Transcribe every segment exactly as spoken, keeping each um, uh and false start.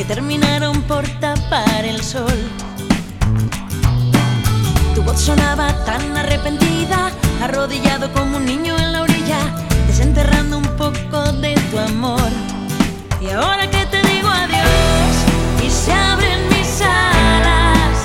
que terminaron por tapar el sol. Tu voz sonaba tan arrepentida, arrodillado como un niño en la orilla, desenterrando un poco de tu amor. Y ahora que te digo adiós y se abren mis alas,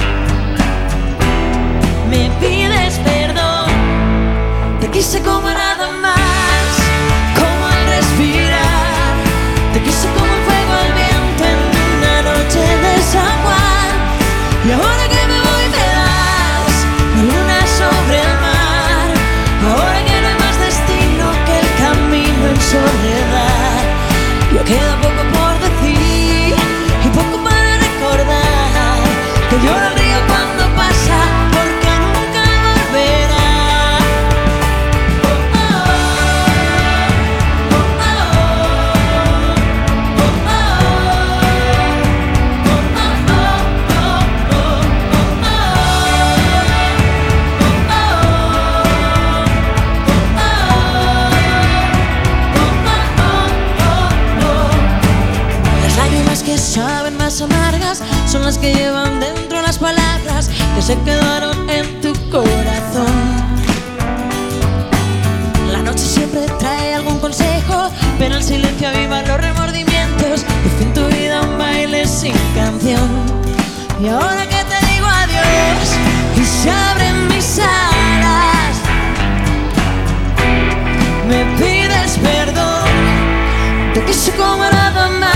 me pides perdón. Te quise como nada más, como al respirar. Te quise como un fuego al viento en una noche de San Juan. Y ahora que me voy me das la luna sobre el mar. Ahora que no hay más destino que el camino en soledad. Ya queda poco por decir y poco para recordar, que llora el río cuando pasa porque nunca volverá. Que saben más amargas son las que llevan dentro las palabras que se quedaron en tu corazón. La noche siempre trae algún consejo, pero el silencio aviva los remordimientos. Por fin tu vida un baile sin canción. Y ahora que te digo adiós y se abren mis alas, me pides perdón. Te quise como nada más,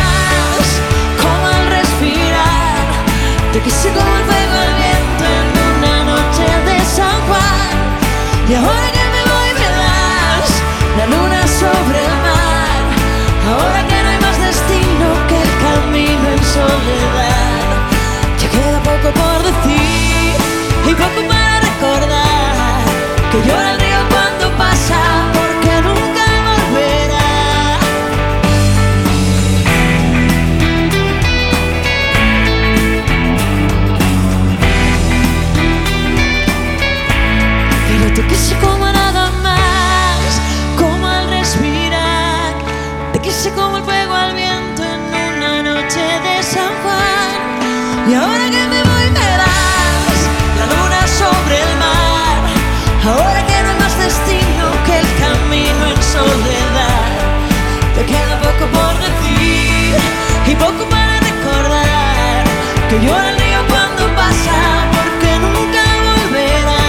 te quise como el fuego al viento en una noche de San Juan. Y ahora que me voy me das la luna sobre el mar. Ahora que no hay más destino que el camino en soledad. Ya queda poco por decir y poco para recordar, que llora el río cuando pasa porque nunca volverá. Te quise como nada más, como al respirar. Te quise como el fuego al viento en una noche de San Juan. Y ahora que me voy me das la luna sobre el mar. Ahora que no hay más destino que el camino en soledad. Te queda poco por decir y poco para recordar, que llora el río cuando pasa porque nunca volverá.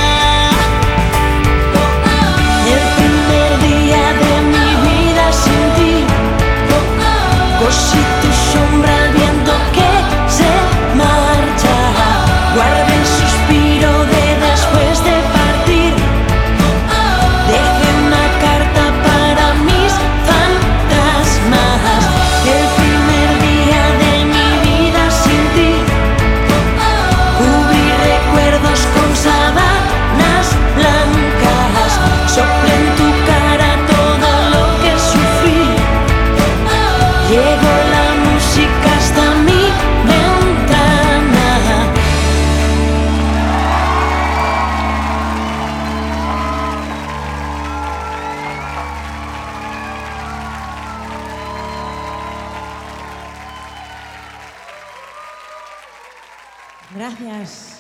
Cosí tu sombra al viento que se marcha. Guardé el suspiro de después de partir. Dejé una carta para mis fantasmas. El primer día de mi vida sin ti. Cubrí recuerdos con sábanas blancas. Soplé en tu cara todo lo que sufrí. Llegó la música hasta mi ventana. Gracias.